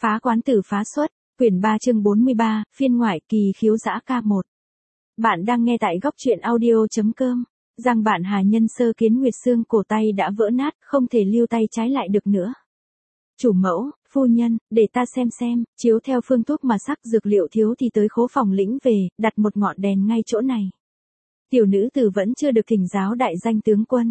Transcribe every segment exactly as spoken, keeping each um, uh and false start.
Phá quán tử phá xuất, quyển ba chương bốn mươi ba, phiên ngoại kỳ khiếu dã ca một. Bạn đang nghe tại góc truyện audio.com. Rằng bạn Hà Nhân sơ kiến nguyệt xương cổ tay đã vỡ nát, không thể lưu tay trái lại được nữa. Chủ mẫu, phu nhân, để ta xem xem, chiếu theo phương thuốc mà sắc dược liệu thiếu thì tới khố phòng lĩnh về, đặt một ngọn đèn ngay chỗ này. Tiểu nữ tử vẫn chưa được thỉnh giáo đại danh tướng quân.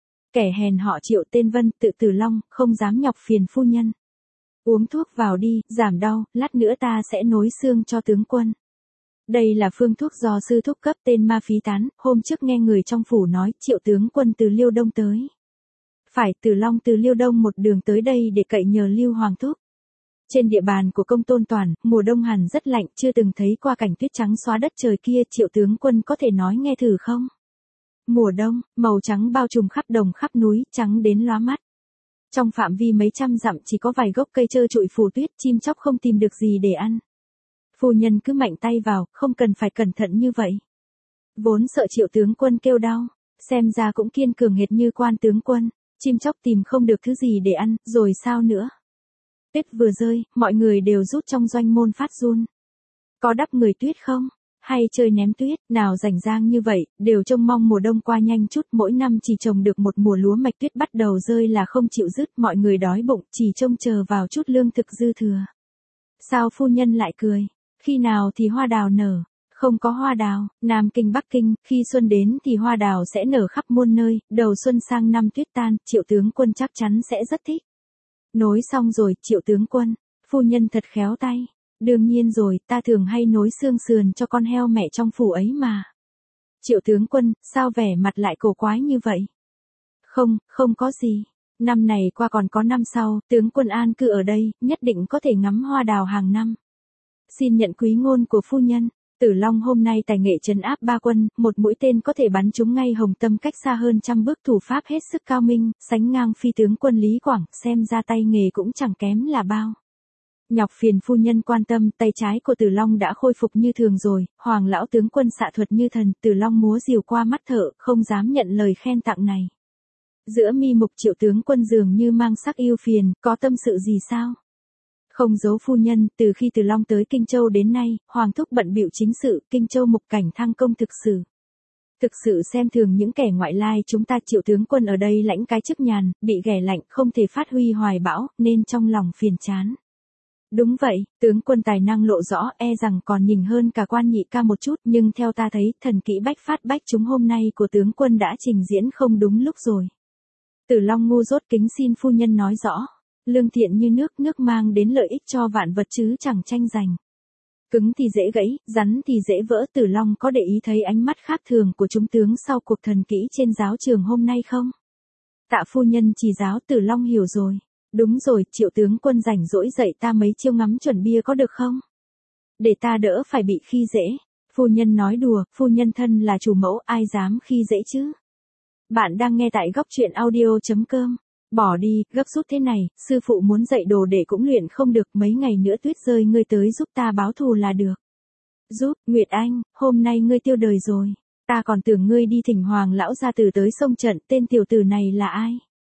Kẻ hèn họ Triệu tên Vân, tự Tử Long, không dám nhọc phiền phu nhân. Uống thuốc vào đi, giảm đau, lát nữa ta sẽ nối xương cho tướng quân. Đây là phương thuốc do sư thúc cấp tên Ma Phí Tán, hôm trước nghe người trong phủ nói Triệu tướng quân từ Liêu Đông tới. Phải, Tử Long từ Liêu Đông một đường tới đây để cậy nhờ Lưu Hoàng thúc. Trên địa bàn của công tôn toàn, mùa đông hẳn rất lạnh, chưa từng thấy qua cảnh tuyết trắng xóa đất trời kia, Triệu tướng quân có thể nói nghe thử không? Mùa đông, màu trắng bao trùm khắp đồng khắp núi, trắng đến lóa mắt. Trong phạm vi mấy trăm dặm chỉ có vài gốc cây trơ trụi phủ tuyết, chim chóc không tìm được gì để ăn. Phu nhân cứ mạnh tay vào, không cần phải cẩn thận như vậy. Vốn sợ Triệu tướng quân kêu đau, xem ra cũng kiên cường hệt như quan tướng quân, chim chóc tìm không được thứ gì để ăn, rồi sao nữa? Tuyết vừa rơi, mọi người đều rút trong doanh môn phát run. Có đắp người tuyết không? Hay chơi ném tuyết, nào rảnh rang như vậy, đều trông mong mùa đông qua nhanh chút, mỗi năm chỉ trồng được một mùa lúa mạch, tuyết bắt đầu rơi là không chịu dứt, mọi người đói bụng, chỉ trông chờ vào chút lương thực dư thừa. Sao phu nhân lại cười? Khi nào thì hoa đào nở? Không có hoa đào, Nam Kinh Bắc Kinh, khi xuân đến thì hoa đào sẽ nở khắp muôn nơi, đầu xuân sang năm tuyết tan, Triệu tướng quân chắc chắn sẽ rất thích. Nối xong rồi, Triệu tướng quân, phu nhân thật khéo tay. Đương nhiên rồi, ta thường hay nối xương sườn cho con heo mẹ trong phủ ấy mà. Triệu tướng quân, sao vẻ mặt lại cổ quái như vậy? Không, không có gì. Năm này qua còn có năm sau, tướng quân an cư ở đây, nhất định có thể ngắm hoa đào hàng năm. Xin nhận quý ngôn của phu nhân. Tử Long hôm nay tài nghệ trấn áp ba quân, một mũi tên có thể bắn trúng ngay hồng tâm cách xa hơn trăm bước, thủ pháp hết sức cao minh, sánh ngang phi tướng quân Lý Quảng, xem ra tay nghề cũng chẳng kém là bao. Nhọc phiền phu nhân quan tâm, tay trái của Tử Long đã khôi phục như thường rồi, Hoàng lão tướng quân xạ thuật như thần, Tử Long múa rìu qua mắt thợ, không dám nhận lời khen tặng này. Giữa mi mục Triệu tướng quân dường như mang sắc ưu phiền, có tâm sự gì sao? Không giấu phu nhân, từ khi Tử Long tới Kinh Châu đến nay, Hoàng thúc bận bịu chính sự, Kinh Châu mục cảnh thăng công thực sự. Thực sự xem thường những kẻ ngoại lai, chúng ta Triệu tướng quân ở đây lãnh cái chức nhàn, bị ghẻ lạnh, không thể phát huy hoài bão, nên trong lòng phiền chán. Đúng vậy, tướng quân tài năng lộ rõ, e rằng còn nhìn hơn cả quan nhị ca một chút, nhưng theo ta thấy, thần kỹ bách phát bách chúng hôm nay của tướng quân đã trình diễn không đúng lúc rồi. Tử Long ngu dốt kính xin phu nhân nói rõ. Lương thiện như nước, nước mang đến lợi ích cho vạn vật chứ chẳng tranh giành. Cứng thì dễ gãy, rắn thì dễ vỡ. Tử Long có để ý thấy ánh mắt khác thường của chúng tướng sau cuộc thần kỹ trên giáo trường hôm nay không? Tạ phu nhân chỉ giáo. Tử Long hiểu rồi. Đúng rồi, Triệu tướng quân rảnh rỗi dạy ta mấy chiêu ngắm chuẩn bia có được không? Để ta đỡ phải bị khi dễ. Phu nhân nói đùa, phu nhân thân là chủ mẫu, ai dám khi dễ chứ? Bạn đang nghe tại góc truyện audio.com. Bỏ đi, gấp rút thế này, sư phụ muốn dạy đồ để cũng luyện không được, mấy ngày nữa tuyết rơi ngươi tới giúp ta báo thù là được. Giúp, Nguyệt Anh, hôm nay ngươi tiêu đời rồi. Ta còn tưởng ngươi đi thỉnh Hoàng lão gia tử tới sông trận, tên tiểu tử này là ai?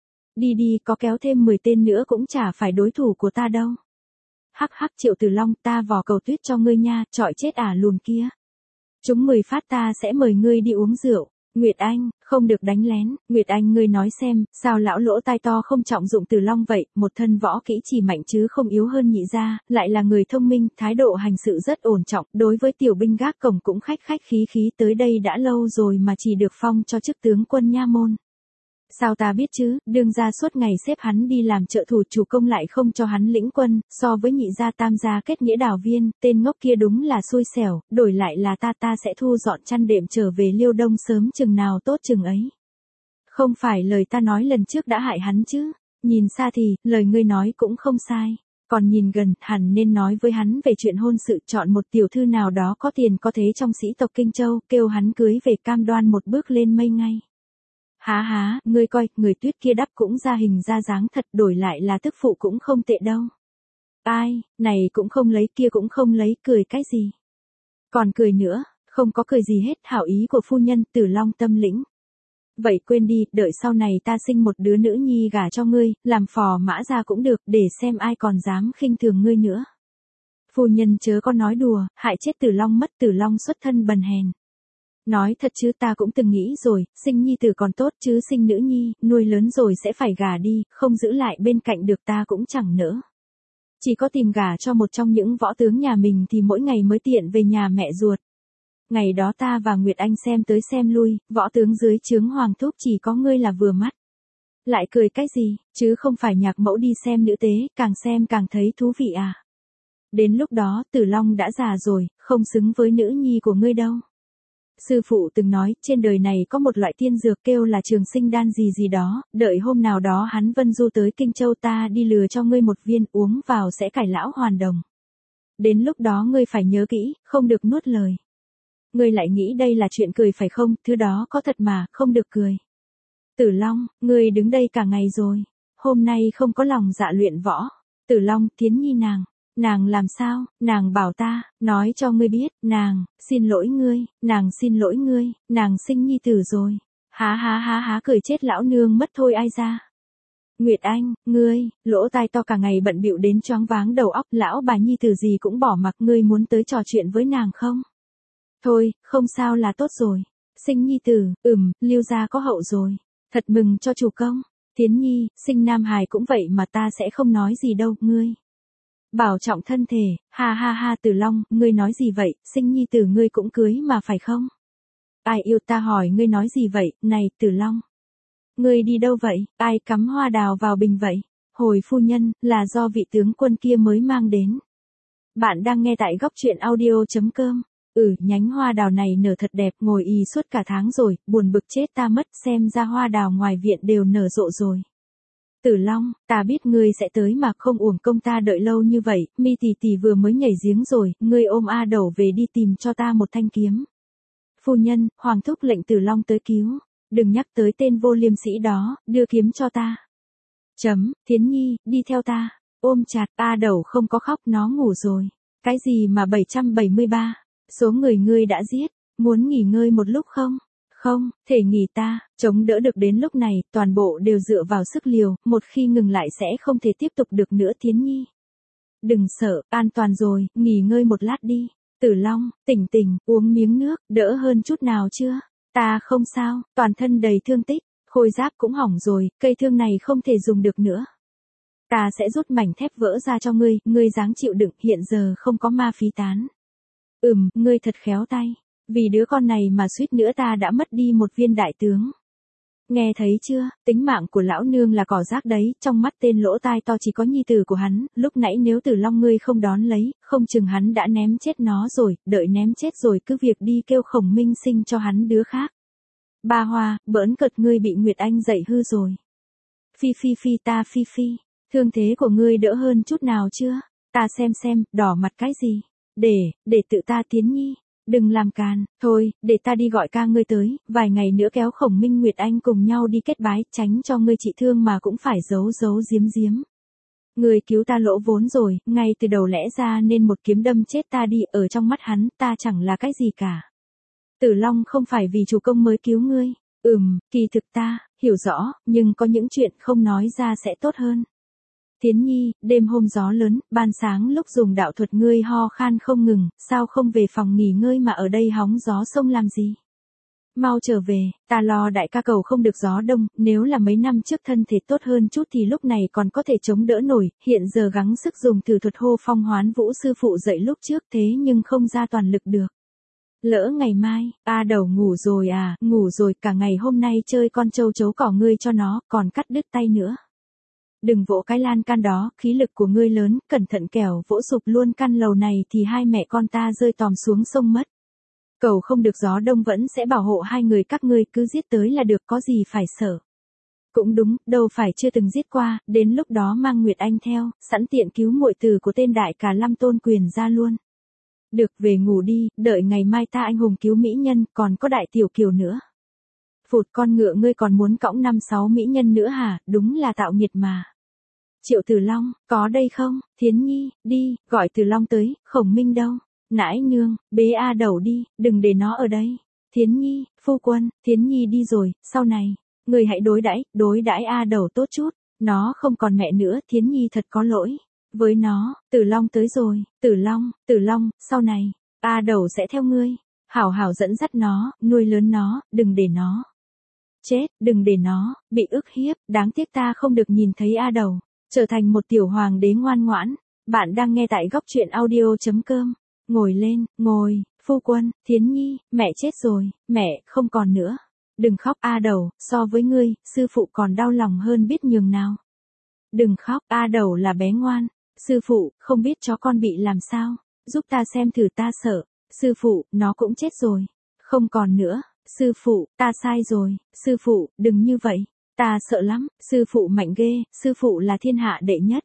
Đi đi, có kéo thêm mười tên nữa cũng chả phải đối thủ của ta đâu. Hắc hắc Triệu Tử Long, ta vò cầu tuyết cho ngươi nha, trọi chết ả lùn kia. Chúng mười phát ta sẽ mời ngươi đi uống rượu. Nguyệt Anh, không được đánh lén. Nguyệt Anh ngươi nói xem, sao lão lỗ tai to không trọng dụng Tử Long vậy, một thân võ kỹ chỉ mạnh chứ không yếu hơn nhị gia, lại là người thông minh, thái độ hành sự rất ổn trọng, đối với tiểu binh gác cổng cũng khách khách khí khí, tới đây đã lâu rồi mà chỉ được phong cho chức tướng quân nha môn. Sao ta biết chứ, đương gia suốt ngày xếp hắn đi làm trợ thủ, chủ công lại không cho hắn lĩnh quân, so với nhị gia tam gia kết nghĩa đào viên, tên ngốc kia đúng là xui xẻo, đổi lại là ta ta sẽ thu dọn chăn đệm trở về Liêu Đông sớm chừng nào tốt chừng ấy. Không phải lời ta nói lần trước đã hại hắn chứ, nhìn xa thì, lời ngươi nói cũng không sai, còn nhìn gần, hẳn nên nói với hắn về chuyện hôn sự, chọn một tiểu thư nào đó có tiền có thế trong sĩ tộc Kinh Châu, kêu hắn cưới về cam đoan một bước lên mây ngay. Há há, ngươi coi, người tuyết kia đắp cũng ra hình ra dáng thật, đổi lại là tức phụ cũng không tệ đâu. Ai, này cũng không lấy, kia cũng không lấy, cười cái gì? Còn cười nữa, không có cười gì hết, hảo ý của phu nhân, Tử Long tâm lĩnh. Vậy quên đi, đợi sau này ta sinh một đứa nữ nhi gả cho ngươi, làm phò mã ra cũng được, để xem ai còn dám khinh thường ngươi nữa. Phu nhân chớ có nói đùa, hại chết Tử Long mất, Tử Long xuất thân bần hèn. Nói thật chứ ta cũng từng nghĩ rồi, sinh nhi tử còn tốt chứ sinh nữ nhi, nuôi lớn rồi sẽ phải gả đi, không giữ lại bên cạnh được ta cũng chẳng nỡ. Chỉ có tìm gả cho một trong những võ tướng nhà mình thì mỗi ngày mới tiện về nhà mẹ ruột. Ngày đó ta và Nguyệt Anh xem tới xem lui, võ tướng dưới trướng Hoàng Thúc chỉ có ngươi là vừa mắt. Lại cười cái gì, chứ không phải nhạc mẫu đi xem nữ tế, càng xem càng thấy thú vị à. Đến lúc đó, Tử Long đã già rồi, không xứng với nữ nhi của ngươi đâu. Sư phụ từng nói, trên đời này có một loại tiên dược kêu là trường sinh đan gì gì đó, đợi hôm nào đó hắn vân du tới Kinh Châu ta đi lừa cho ngươi một viên uống vào sẽ cải lão hoàn đồng. Đến lúc đó ngươi phải nhớ kỹ, không được nuốt lời. Ngươi lại nghĩ đây là chuyện cười phải không, thứ đó có thật mà, không được cười. Tử Long, ngươi đứng đây cả ngày rồi, hôm nay không có lòng dạ luyện võ. Tử Long, Thiến Nhi nàng. Nàng làm sao, nàng bảo ta, nói cho ngươi biết, nàng, xin lỗi ngươi, nàng xin lỗi ngươi, nàng sinh nhi tử rồi. Há há há há cười chết lão nương mất thôi ai ra. Nguyệt Anh, ngươi, lỗ tai to cả ngày bận bịu đến choáng váng đầu óc, lão bà nhi tử gì cũng bỏ mặc, ngươi muốn tới trò chuyện với nàng không? Thôi, không sao là tốt rồi. Sinh nhi tử, ừm, Lưu gia có hậu rồi. Thật mừng cho chủ công. Thiến Nhi, sinh nam hài cũng vậy mà ta sẽ không nói gì đâu, ngươi. Bảo trọng thân thể, ha ha ha Tử Long, ngươi nói gì vậy, sinh nhi tử ngươi cũng cưới mà phải không? Ai yêu ta hỏi ngươi nói gì vậy, này Tử Long. Ngươi đi đâu vậy, ai cắm hoa đào vào bình vậy? Hồi phu nhân, là do vị tướng quân kia mới mang đến. Bạn đang nghe tại góc truyện audio.com. Ừ, nhánh hoa đào này nở thật đẹp, ngồi y suốt cả tháng rồi, buồn bực chết ta mất, xem ra hoa đào ngoài viện đều nở rộ rồi. Tử Long, ta biết ngươi sẽ tới mà không uổng công ta đợi lâu như vậy, Mi tỷ tỷ vừa mới nhảy giếng rồi, ngươi ôm A Đẩu về đi tìm cho ta một thanh kiếm. Phu nhân, Hoàng thúc lệnh Tử Long tới cứu, đừng nhắc tới tên vô liêm sĩ đó, đưa kiếm cho ta. Chấm, Thiến Nhi, đi theo ta, ôm chặt, A Đẩu không có khóc, nó ngủ rồi. Cái gì mà bảy trăm bảy mươi ba, số người ngươi đã giết, muốn nghỉ ngơi một lúc không? Không, thể nghỉ ta, chống đỡ được đến lúc này, toàn bộ đều dựa vào sức liều, một khi ngừng lại sẽ không thể tiếp tục được nữa Thiến Nhi. Đừng sợ, an toàn rồi, nghỉ ngơi một lát đi. Tử Long, tỉnh tỉnh, uống miếng nước, đỡ hơn chút nào chưa? Ta không sao, toàn thân đầy thương tích, khôi giáp cũng hỏng rồi, cây thương này không thể dùng được nữa. Ta sẽ rút mảnh thép vỡ ra cho ngươi, ngươi dáng chịu đựng, hiện giờ không có ma phí tán. Ừm, ngươi thật khéo tay. Vì đứa con này mà suýt nữa ta đã mất đi một viên đại tướng. Nghe thấy chưa, tính mạng của lão nương là cỏ rác đấy, trong mắt tên lỗ tai to chỉ có nhi tử của hắn, lúc nãy nếu Tử Long ngươi không đón lấy, không chừng hắn đã ném chết nó rồi, đợi ném chết rồi cứ việc đi kêu Khổng Minh sinh cho hắn đứa khác. Ba Hoa, bỡn cợt ngươi bị Nguyệt Anh dạy hư rồi. Phi phi phi ta phi phi, thương thế của ngươi đỡ hơn chút nào chưa? Ta xem xem, đỏ mặt cái gì? Để, để tự ta Tiến Nhi. Đừng làm càn, thôi, để ta đi gọi ca ngươi tới, vài ngày nữa kéo Khổng Minh Nguyệt Anh cùng nhau đi kết bái, tránh cho ngươi trị thương mà cũng phải giấu giấu giếm giếm. Ngươi cứu ta lỗ vốn rồi, ngay từ đầu lẽ ra nên một kiếm đâm chết ta đi, ở trong mắt hắn, ta chẳng là cái gì cả. Tử Long không phải vì chủ công mới cứu ngươi, ừm, kỳ thực ta, hiểu rõ, nhưng có những chuyện không nói ra sẽ tốt hơn. Thiến Nhi, đêm hôm gió lớn, ban sáng lúc dùng đạo thuật ngươi ho khan không ngừng, sao không về phòng nghỉ ngơi mà ở đây hóng gió sông làm gì? Mau trở về, ta lo đại ca cầu không được gió đông, nếu là mấy năm trước thân thể tốt hơn chút thì lúc này còn có thể chống đỡ nổi, hiện giờ gắng sức dùng thử thuật hô phong hoán vũ sư phụ dạy lúc trước thế nhưng không ra toàn lực được. Lỡ ngày mai, A Đẩu ngủ rồi à, ngủ rồi, cả ngày hôm nay chơi con trâu chấu cỏ ngươi cho nó, còn cắt đứt tay nữa. Đừng vỗ cái lan can đó, khí lực của ngươi lớn, cẩn thận kẻo vỗ sụp luôn căn lầu này thì hai mẹ con ta rơi tòm xuống sông mất. Cầu không được gió đông vẫn sẽ bảo hộ hai người các ngươi, cứ giết tới là được, có gì phải sợ. Cũng đúng, đâu phải chưa từng giết qua, đến lúc đó mang Nguyệt Anh theo, sẵn tiện cứu muội tử của tên đại cả Lâm Tôn Quyền ra luôn. Được, về ngủ đi, đợi ngày mai ta anh hùng cứu mỹ nhân, còn có đại tiểu kiều nữa. Phụt, con ngựa ngươi còn muốn cõng năm sáu mỹ nhân nữa hả, đúng là tạo nghiệt mà. Triệu Tử Long, có đây không? Thiến Nhi, đi, gọi Tử Long tới, Khổng Minh đâu? Nãi nương, bế A Đẩu đi, đừng để nó ở đây. Thiến Nhi, phu quân, Thiến Nhi đi rồi, sau này, người hãy đối đãi, đối đãi A Đầu tốt chút, nó không còn mẹ nữa, Thiến Nhi thật có lỗi. Với nó, Tử Long tới rồi, Tử Long, Tử Long, sau này, A Đầu sẽ theo ngươi, hảo hảo dẫn dắt nó, nuôi lớn nó, đừng để nó chết, đừng để nó bị ức hiếp, đáng tiếc ta không được nhìn thấy A Đầu trở thành một tiểu hoàng đế ngoan ngoãn. Bạn đang nghe tại góc truyện audio.com. Ngồi lên, ngồi, phu quân, Thiến Nhi, mẹ chết rồi, mẹ không còn nữa. Đừng khóc A Đầu, so với ngươi, sư phụ còn đau lòng hơn biết nhường nào. Đừng khóc, A Đầu là bé ngoan. Sư phụ, không biết chó con bị làm sao, giúp ta xem thử, ta sợ. Sư phụ, nó cũng chết rồi. Không còn nữa. Sư phụ, ta sai rồi. Sư phụ, đừng như vậy. Ta sợ lắm. Sư phụ mạnh ghê. Sư phụ là thiên hạ đệ nhất.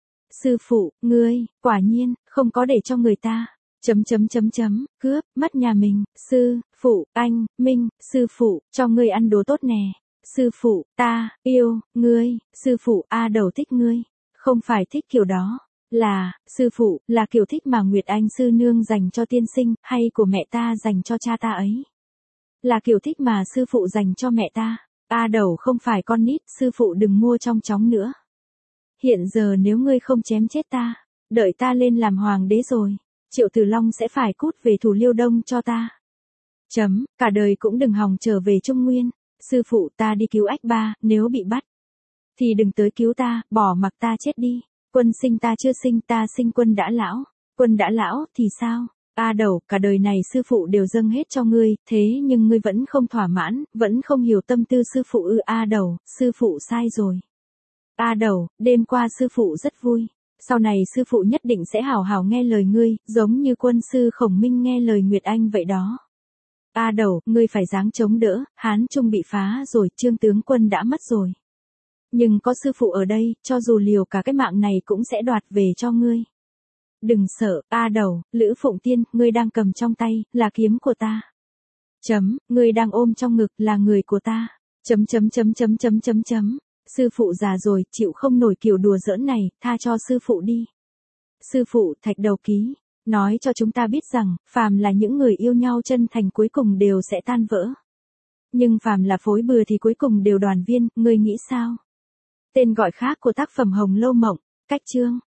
Sư phụ, ngươi, quả nhiên, không có để cho người ta. Chấm chấm chấm chấm, cướp, mất nhà mình. Sư, phụ, anh, Minh, sư phụ, cho ngươi ăn đồ tốt nè. Sư phụ, ta, yêu, ngươi. Sư phụ, A Đầu thích ngươi. Không phải thích kiểu đó. Là, sư phụ, là kiểu thích mà Nguyệt Anh sư nương dành cho tiên sinh, hay của mẹ ta dành cho cha ta ấy. Là kiểu thích mà sư phụ dành cho mẹ ta. A Đầu không phải con nít, sư phụ đừng mua trong chóng nữa. Hiện giờ nếu ngươi không chém chết ta, đợi ta lên làm hoàng đế rồi, Triệu Tử Long sẽ phải cút về thủ Liêu Đông cho ta. Chấm, cả đời cũng đừng hòng trở về Trung Nguyên. Sư phụ, ta đi cứu ách ba, nếu bị bắt thì đừng tới cứu ta, bỏ mặc ta chết đi. Quân sinh ta chưa sinh, ta sinh quân đã lão. Quân đã lão thì sao? A Đầu, cả đời này sư phụ đều dâng hết cho ngươi, thế nhưng ngươi vẫn không thỏa mãn, vẫn không hiểu tâm tư sư phụ ư? A Đầu, sư phụ sai rồi. A Đầu, đêm qua sư phụ rất vui. Sau này sư phụ nhất định sẽ hảo hảo nghe lời ngươi, giống như quân sư Khổng Minh nghe lời Nguyệt Anh vậy đó. A Đầu, ngươi phải dáng chống đỡ, Hán Trung bị phá rồi, Trương tướng quân đã mất rồi. Nhưng có sư phụ ở đây, cho dù liều cả cái mạng này cũng sẽ đoạt về cho ngươi. Đừng sợ, A Đầu, Lữ Phụng Tiên, ngươi đang cầm trong tay, là kiếm của ta. Chấm, ngươi đang ôm trong ngực, là người của ta. Chấm chấm chấm chấm chấm chấm chấm. Sư phụ già rồi, chịu không nổi kiểu đùa giỡn này, tha cho sư phụ đi. Sư phụ, Thạch Đầu Ký, nói cho chúng ta biết rằng, phàm là những người yêu nhau chân thành cuối cùng đều sẽ tan vỡ. Nhưng phàm là phối bừa thì cuối cùng đều đoàn viên, ngươi nghĩ sao? Tên gọi khác của tác phẩm Hồng Lâu Mộng, cách chương.